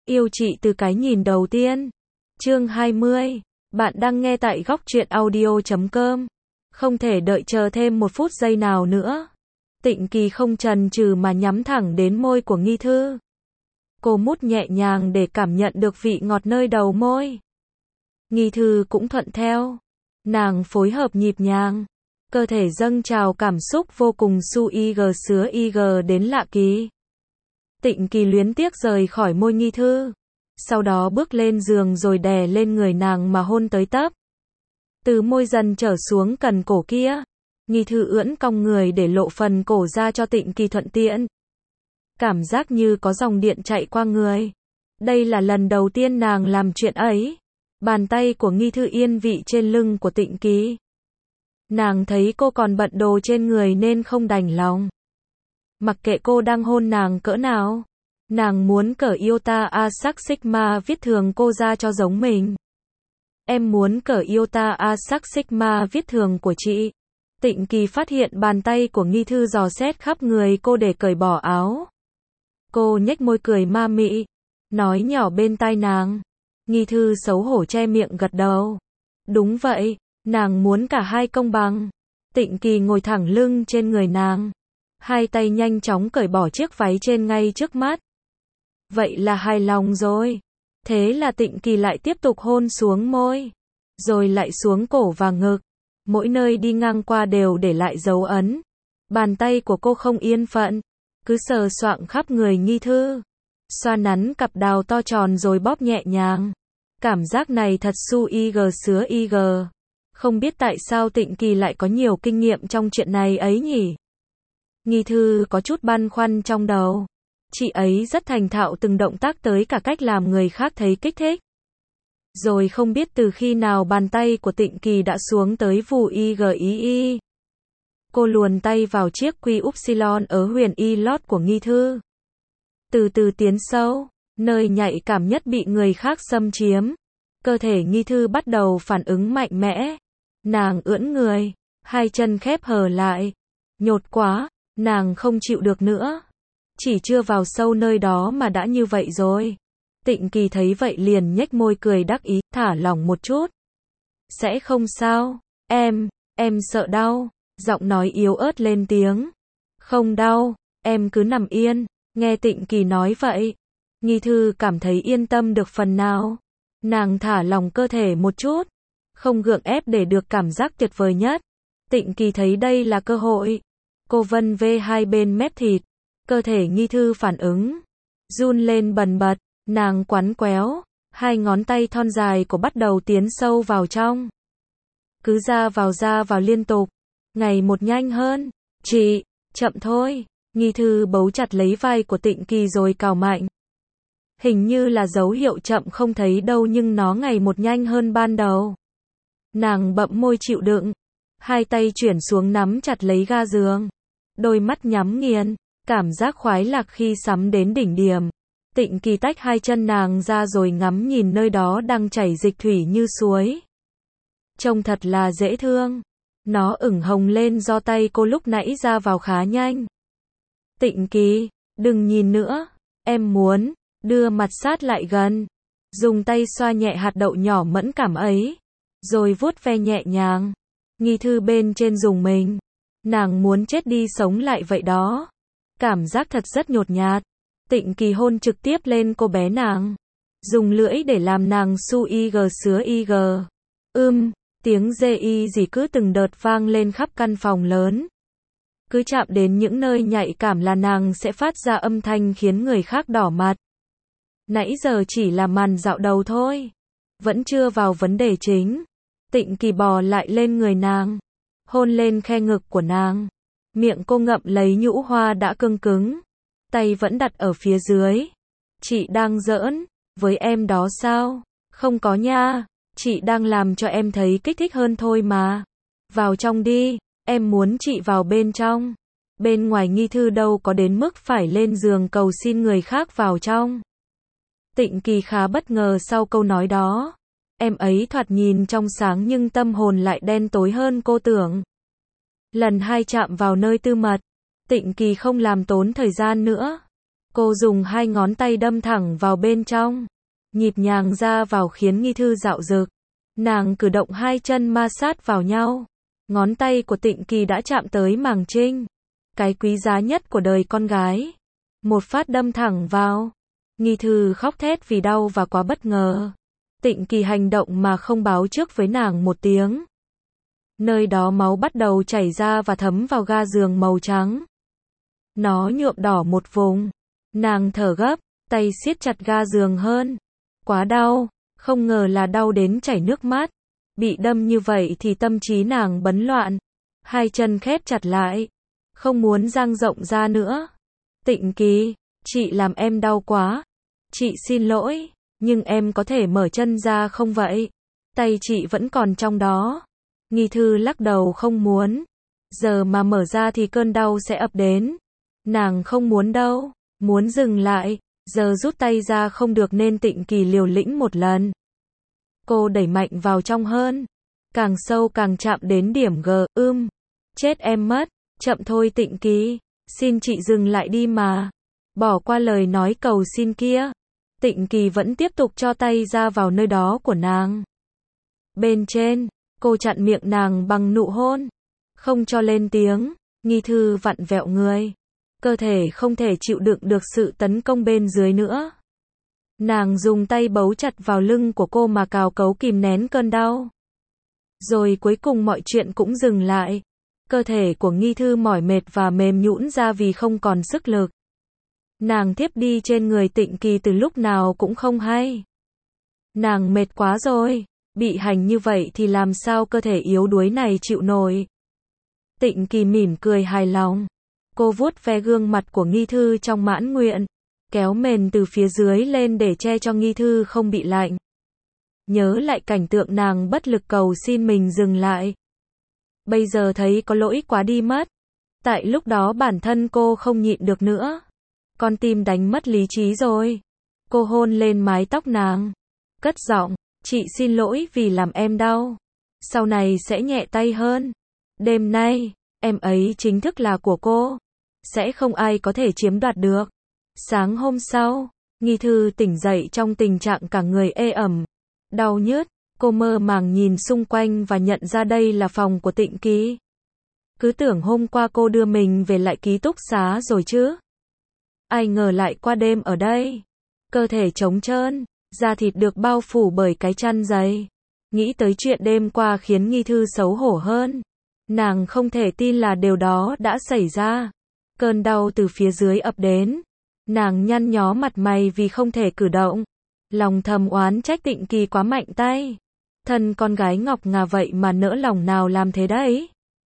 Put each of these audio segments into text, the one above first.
Yêu chị từ cái nhìn đầu tiên. Chương 20. Bạn đang nghe tại góc truyện audio.com. Không thể đợi chờ thêm một phút giây nào nữa. Tịnh Kỳ không chần chừ mà nhắm thẳng đến môi của Nghi Thư. Cô mút nhẹ nhàng để cảm nhận được vị ngọt nơi đầu môi. Nghi Thư cũng thuận theo. Nàng phối hợp nhịp nhàng. Cơ thể dâng trào cảm xúc vô cùng su ig sứa ig đến lạ kỳ. Tịnh Kỳ luyến tiếc rời khỏi môi Nghi Thư. Sau đó bước lên giường rồi đè lên người nàng mà hôn tới tấp. Từ môi dần trở xuống cần cổ kia. Nghi Thư ưỡn cong người để lộ phần cổ ra cho Tịnh Kỳ thuận tiện. Cảm giác như có dòng điện chạy qua người. Đây là lần đầu tiên nàng làm chuyện ấy. Bàn tay của Nghi Thư yên vị trên lưng của Tịnh Kỳ. Nàng thấy cô còn bận đồ trên người nên không đành lòng. Mặc kệ cô đang hôn nàng cỡ nào, nàng muốn cởi iota A sắc sigma viết thường cô ra cho giống mình. Em muốn cởi iota A sắc sigma viết thường của chị. Tịnh Kỳ phát hiện bàn tay của Nghi Thư dò xét khắp người cô để cởi bỏ áo. Cô nhếch môi cười ma mị, nói nhỏ bên tai nàng. Nghi Thư xấu hổ che miệng gật đầu. Đúng vậy, nàng muốn cả hai công bằng. Tịnh Kỳ ngồi thẳng lưng trên người nàng. Hai tay nhanh chóng cởi bỏ chiếc váy trên ngay trước mắt. Vậy là hài lòng rồi. Thế là Tịnh Kỳ lại tiếp tục hôn xuống môi. Rồi lại xuống cổ và ngực. Mỗi nơi đi ngang qua đều để lại dấu ấn. Bàn tay của cô không yên phận. Cứ sờ soạng khắp người Nghi Thư. Xoa nắn cặp đào to tròn rồi bóp nhẹ nhàng. Cảm giác này thật su ig sứa ig. Không biết tại sao Tịnh Kỳ lại có nhiều kinh nghiệm trong chuyện này ấy nhỉ? Nghi Thư có chút băn khoăn trong đầu. Chị ấy rất thành thạo từng động tác tới cả cách làm người khác thấy kích thích. Rồi không biết từ khi nào bàn tay của Tịnh Kỳ đã xuống tới vù IGII. Cô luồn tay vào chiếc quy upsilon ở huyền y lót của Nghi Thư. Từ từ tiến sâu, nơi nhạy cảm nhất bị người khác xâm chiếm. Cơ thể Nghi Thư bắt đầu phản ứng mạnh mẽ. Nàng ưỡn người, hai chân khép hờ lại. Nhột quá, nàng không chịu được nữa. Chỉ chưa vào sâu nơi đó mà đã như vậy rồi. Tịnh Kỳ thấy vậy liền nhếch môi cười đắc ý, thả lỏng một chút. Sẽ không sao, em sợ đau. Giọng nói yếu ớt lên tiếng. Không đau, em cứ nằm yên. Nghe Tịnh Kỳ nói vậy, Nghi Thư cảm thấy yên tâm được phần nào. Nàng thả lỏng cơ thể một chút. Không gượng ép để được cảm giác tuyệt vời nhất. Tịnh Kỳ thấy đây là cơ hội. Cô vân vê hai bên mép thịt. Cơ thể Nghi Thư phản ứng. Run lên bần bật. Nàng quắn quéo. Hai ngón tay thon dài của bắt đầu tiến sâu vào trong. Cứ ra vào liên tục. Ngày một nhanh hơn. Chị, chậm thôi. Nghi Thư bấu chặt lấy vai của Tịnh Kỳ rồi cào mạnh. Hình như là dấu hiệu chậm không thấy đâu nhưng nó ngày một nhanh hơn ban đầu. Nàng bậm môi chịu đựng. Hai tay chuyển xuống nắm chặt lấy ga giường. Đôi mắt nhắm nghiền. Cảm giác khoái lạc khi sắm đến đỉnh điểm. Tịnh Kỳ tách hai chân nàng ra rồi ngắm nhìn nơi đó đang chảy dịch thủy như suối. Trông thật là dễ thương. Nó ửng hồng lên do tay cô lúc nãy ra vào khá nhanh. Tịnh Kỳ, đừng nhìn nữa. Em muốn. Đưa mặt sát lại gần. Dùng tay xoa nhẹ hạt đậu nhỏ mẫn cảm ấy. Rồi vuốt ve nhẹ nhàng. Nghi Thư bên trên dùng mình. Nàng muốn chết đi sống lại vậy đó. Cảm giác thật rất nhột nhạt. Tịnh Kỳ hôn trực tiếp lên cô bé nàng. Dùng lưỡi để làm nàng su ig sứa ig. Tiếng dê y gì cứ từng đợt vang lên khắp căn phòng lớn. Cứ chạm đến những nơi nhạy cảm là nàng sẽ phát ra âm thanh khiến người khác đỏ mặt. Nãy giờ chỉ là màn dạo đầu thôi. Vẫn chưa vào vấn đề chính. Tịnh Kỳ bò lại lên người nàng. Hôn lên khe ngực của nàng. Miệng cô ngậm lấy nhũ hoa đã cương cứng. Tay vẫn đặt ở phía dưới. Chị đang giỡn với em đó sao? Không có nha. Chị đang làm cho em thấy kích thích hơn thôi mà. Vào trong đi. Em muốn chị vào bên trong. Bên ngoài Nghi Thư đâu có đến mức phải lên giường cầu xin người khác vào trong. Tịnh Kỳ khá bất ngờ sau câu nói đó. Em ấy thoạt nhìn trong sáng nhưng tâm hồn lại đen tối hơn cô tưởng. Lần hai chạm vào nơi tư mật. Tịnh Kỳ không làm tốn thời gian nữa. Cô dùng 2 ngón tay đâm thẳng vào bên trong, nhịp nhàng ra vào khiến Nghi Thư dạo dực. Nàng cử động 2 chân ma sát vào nhau. Ngón tay của Tịnh Kỳ đã chạm tới màng trinh, cái quý giá nhất của đời con gái. Một phát đâm thẳng vào. Nghi Thư khóc thét vì đau và quá bất ngờ. Tịnh Kỳ hành động mà không báo trước với nàng một tiếng. Nơi đó máu bắt đầu chảy ra và thấm vào ga giường màu trắng. Nó nhuộm đỏ một vùng. Nàng thở gấp, tay siết chặt ga giường hơn. Quá đau, không ngờ là đau đến chảy nước mắt. Bị đâm như vậy thì tâm trí nàng bấn loạn. 2 chân khép chặt lại, không muốn dang rộng ra nữa. Tịnh Kỳ, chị làm em đau quá. Chị xin lỗi, nhưng em có thể mở chân ra không vậy? Tay chị vẫn còn trong đó. Nghi Thư lắc đầu không muốn. Giờ mà mở ra thì cơn đau sẽ ập đến. Nàng không muốn đâu, muốn dừng lại. Giờ rút tay ra không được nên Tịnh Kỳ liều lĩnh một lần. Cô đẩy mạnh vào trong hơn. Càng sâu càng chạm đến điểm G. Chết em mất. Chậm thôi Tịnh Kỳ. Xin chị dừng lại đi mà. Bỏ qua lời nói cầu xin kia. Tịnh Kỳ vẫn tiếp tục cho tay ra vào nơi đó của nàng. Bên trên, cô chặn miệng nàng bằng nụ hôn. Không cho lên tiếng. Nghi Thư vặn vẹo người. Cơ thể không thể chịu đựng được sự tấn công bên dưới nữa. Nàng dùng tay bấu chặt vào lưng của cô mà cào cấu kìm nén cơn đau. Rồi cuối cùng mọi chuyện cũng dừng lại. Cơ thể của Nghi Thư mỏi mệt và mềm nhũn ra vì không còn sức lực. Nàng thiếp đi trên người Tịnh Kỳ từ lúc nào cũng không hay. Nàng mệt quá rồi, bị hành như vậy thì làm sao cơ thể yếu đuối này chịu nổi. Tịnh Kỳ mỉm cười hài lòng. Cô vuốt ve gương mặt của Nghi Thư trong mãn nguyện, kéo mền từ phía dưới lên để che cho Nghi Thư không bị lạnh. Nhớ lại cảnh tượng nàng bất lực cầu xin mình dừng lại. Bây giờ thấy có lỗi quá đi mất. Tại lúc đó bản thân cô không nhịn được nữa. Con tim đánh mất lý trí rồi. Cô hôn lên mái tóc nàng. Cất giọng, chị xin lỗi vì làm em đau. Sau này sẽ nhẹ tay hơn. Đêm nay, em ấy chính thức là của cô. Sẽ không ai có thể chiếm đoạt được. Sáng hôm sau, Nghi Thư tỉnh dậy trong tình trạng cả người ê ẩm, đau nhức. Cô mơ màng nhìn xung quanh và nhận ra đây là phòng của Tịnh Kỳ. Cứ tưởng hôm qua cô đưa mình về lại ký túc xá rồi chứ. Ai ngờ lại qua đêm ở đây. Cơ thể trống trơn, da thịt được bao phủ bởi cái chăn dày. Nghĩ tới chuyện đêm qua khiến Nghi Thư xấu hổ hơn. Nàng không thể tin là điều đó đã xảy ra. Cơn đau từ phía dưới ập đến. Nàng nhăn nhó mặt mày vì không thể cử động. Lòng thầm oán trách Tịnh Kỳ quá mạnh tay. Thân con gái ngọc ngà vậy mà nỡ lòng nào làm thế đấy.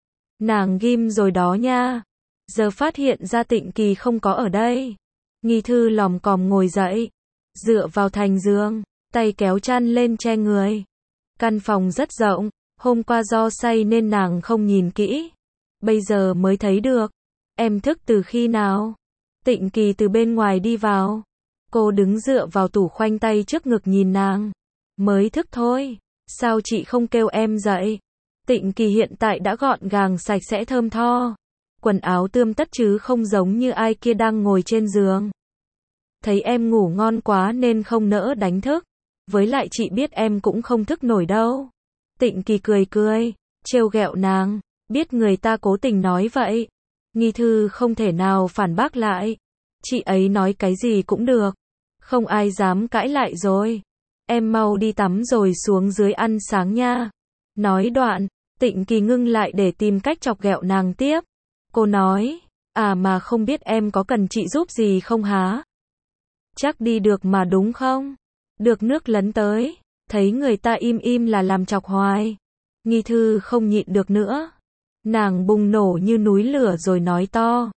Nàng ghim rồi đó nha. Giờ phát hiện ra Tịnh Kỳ không có ở đây. Nghi Thư lòm còm ngồi dậy, dựa vào thành giường, tay kéo chăn lên che người. Căn phòng rất rộng, hôm qua do say nên nàng không nhìn kỹ. Bây giờ mới thấy được. Em thức từ khi nào? Tịnh Kỳ từ bên ngoài đi vào. Cô đứng dựa vào tủ khoanh tay trước ngực nhìn nàng. Mới thức thôi. Sao chị không kêu em dậy? Tịnh Kỳ hiện tại đã gọn gàng sạch sẽ thơm tho. Quần áo tươm tất chứ không giống như ai kia đang ngồi trên giường. Thấy em ngủ ngon quá nên không nỡ đánh thức. Với lại chị biết em cũng không thức nổi đâu. Tịnh Kỳ cười cười, trêu ghẹo nàng. Biết người ta cố tình nói vậy. Nghi Thư không thể nào phản bác lại. Chị ấy nói cái gì cũng được. Không ai dám cãi lại rồi. Em mau đi tắm rồi xuống dưới ăn sáng nha. Nói đoạn, Tịnh Kỳ ngưng lại để tìm cách chọc ghẹo nàng tiếp. Cô nói, à mà không biết em có cần chị giúp gì không hả? Chắc đi được mà đúng không? Được nước lấn tới, thấy người ta im im là làm chọc hoài. Nghi Thư không nhịn được nữa. Nàng bùng nổ như núi lửa rồi nói to.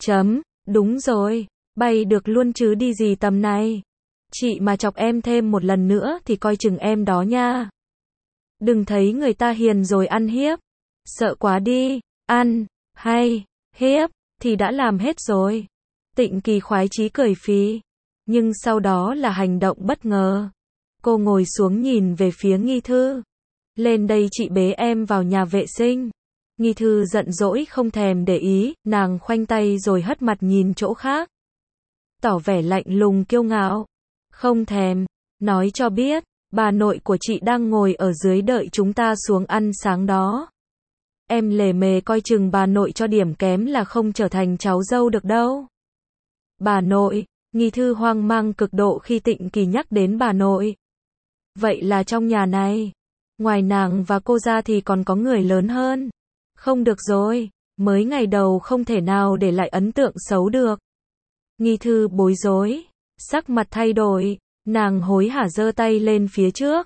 Đúng rồi, bay được luôn chứ đi gì tầm này. Chị mà chọc em thêm một lần nữa thì coi chừng em đó nha. Đừng thấy người ta hiền rồi ăn hiếp. Sợ quá đi, ăn, hay, hiếp, thì đã làm hết rồi. Tịnh Kỳ khoái chí cười phì. Nhưng sau đó là hành động bất ngờ. Cô ngồi xuống nhìn về phía Nghi Thư. Lên đây chị bế em vào nhà vệ sinh. Nghi Thư giận dỗi không thèm để ý, nàng khoanh tay rồi hất mặt nhìn chỗ khác. tỏ vẻ lạnh lùng kiêu ngạo. Không thèm, nói cho biết, bà nội của chị đang ngồi ở dưới đợi chúng ta xuống ăn sáng đó. Em lề mề coi chừng bà nội cho điểm kém là không trở thành cháu dâu được đâu. Bà nội, Nghi Thư hoang mang cực độ khi Tịnh Kỳ nhắc đến bà nội. Vậy là trong nhà này, ngoài nàng và cô ra thì còn có người lớn hơn. Không được rồi, mới ngày đầu không thể nào để lại ấn tượng xấu được. Nghi Thư bối rối, sắc mặt thay đổi, nàng hối hả giơ tay lên phía trước.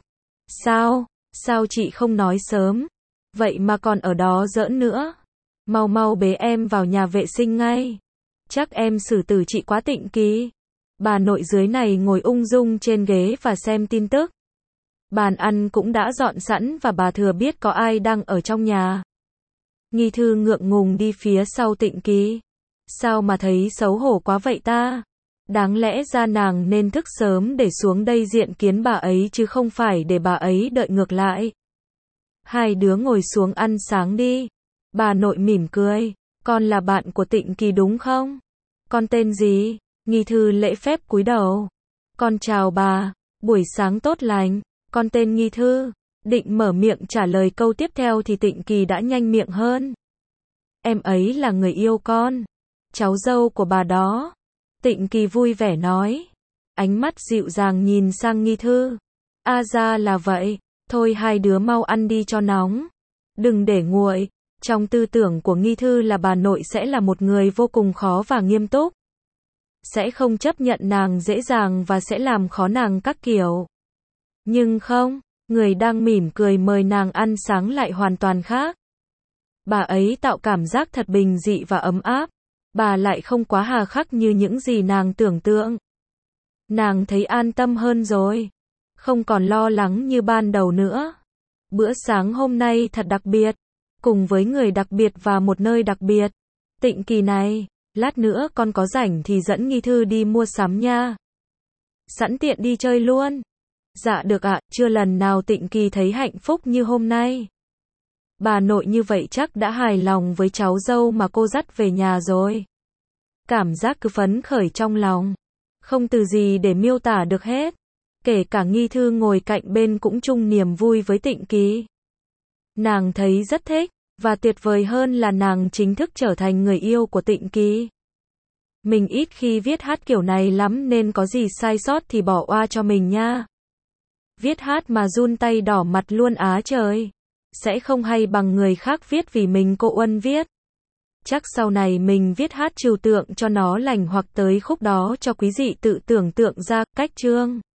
Sao chị không nói sớm? Vậy mà còn ở đó giỡn nữa. Mau mau bế em vào nhà vệ sinh ngay. Chắc em xử tử chị quá. Tịnh Kỳ. Bà nội dưới này ngồi ung dung trên ghế và xem tin tức. Bàn ăn cũng đã dọn sẵn và bà thừa biết có ai đang ở trong nhà. Nghi Thư ngượng ngùng đi phía sau Tịnh Kỳ. Sao mà thấy xấu hổ quá vậy ta? Đáng lẽ ra nàng nên thức sớm để xuống đây diện kiến bà ấy chứ không phải để bà ấy đợi ngược lại. Hai đứa ngồi xuống ăn sáng đi. Bà nội mỉm cười. Con là bạn của Tịnh Kỳ đúng không? Con tên gì? Nghi Thư lễ phép cúi đầu. Con chào bà, buổi sáng tốt lành. Con tên Nghi Thư. Định mở miệng trả lời câu tiếp theo thì Tịnh Kỳ đã nhanh miệng hơn. Em ấy là người yêu con, cháu dâu của bà đó. Tịnh Kỳ vui vẻ nói. Ánh mắt dịu dàng nhìn sang Nghi Thư. Ra là vậy, thôi hai đứa mau ăn đi cho nóng. Đừng để nguội. Trong tư tưởng của Nghi Thư là bà nội sẽ là một người vô cùng khó và nghiêm túc. Sẽ không chấp nhận nàng dễ dàng và sẽ làm khó nàng các kiểu. Nhưng không, người đang mỉm cười mời nàng ăn sáng lại hoàn toàn khác. Bà ấy tạo cảm giác thật bình dị và ấm áp. Bà lại không quá hà khắc như những gì nàng tưởng tượng. Nàng thấy an tâm hơn rồi. Không còn lo lắng như ban đầu nữa. Bữa sáng hôm nay thật đặc biệt. Cùng với người đặc biệt và một nơi đặc biệt. Tịnh Kỳ này, lát nữa con có rảnh thì dẫn Nghi Thư đi mua sắm nha. Sẵn tiện đi chơi luôn. Dạ được ạ, chưa lần nào Tịnh Kỳ thấy hạnh phúc như hôm nay. Bà nội như vậy chắc đã hài lòng với cháu dâu mà cô dắt về nhà rồi. Cảm giác cứ phấn khởi trong lòng. Không từ gì để miêu tả được hết. Kể cả Nghi Thư ngồi cạnh bên cũng chung niềm vui với Tịnh Kỳ. Nàng thấy rất thích, và tuyệt vời hơn là nàng chính thức trở thành người yêu của Tịnh Kỳ. Mình ít khi viết hát kiểu này lắm nên có gì sai sót thì bỏ qua cho mình nha. Viết hát mà run tay đỏ mặt luôn á trời. Sẽ không hay bằng người khác viết vì mình cô Uân viết. Chắc sau này mình viết hát trừu tượng cho nó lành hoặc tới khúc đó cho quý vị tự tưởng tượng ra cách chương.